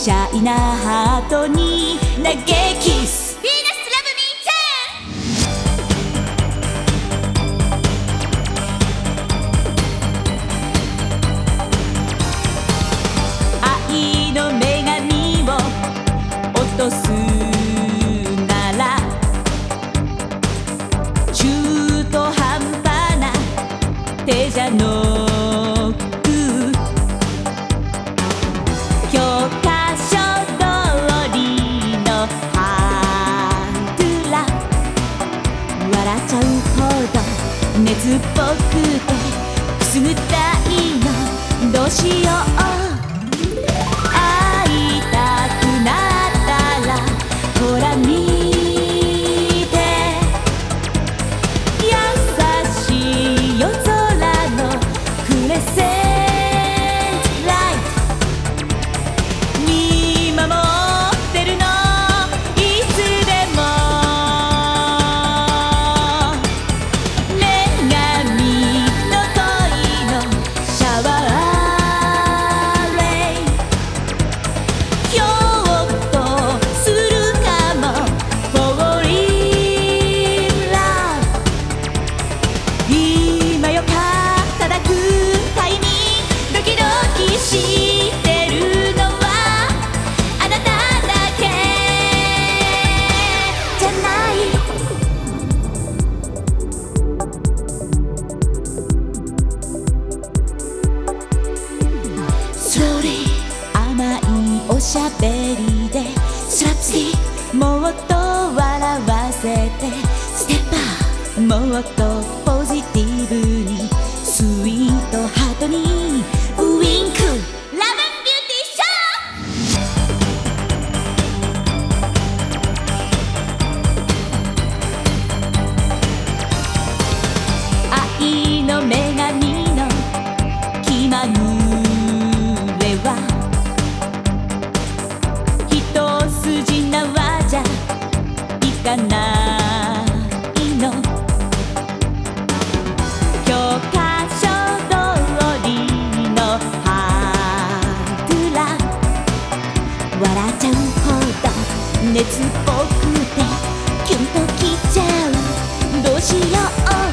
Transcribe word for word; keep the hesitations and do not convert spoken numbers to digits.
シャイなハートに投げキス。愛の女神を落とすなら中途半端な手じゃのく教科書通りのハードラ笑っちゃうほど熱っぽくてくすぐったいのどうしよう。会いたくなったらほら見て優しい夜空のクレセントライト見守ってるのいつでも女神の恋のシャワーレイひょっとするかも Fall in love 今よ肩抱くタイミングドキドキしてるのはあなただけじゃない。それ甘いおしゃべりでスラップスティックもっと笑わせてステッパーもっとポジティブにスイートハートにウインクラブビューティーショー愛の女神の気まぐれは一筋縄じゃいかないの教科書通りのハードラ笑っちゃうほど熱っぽくてキュンときちゃうどうしよう。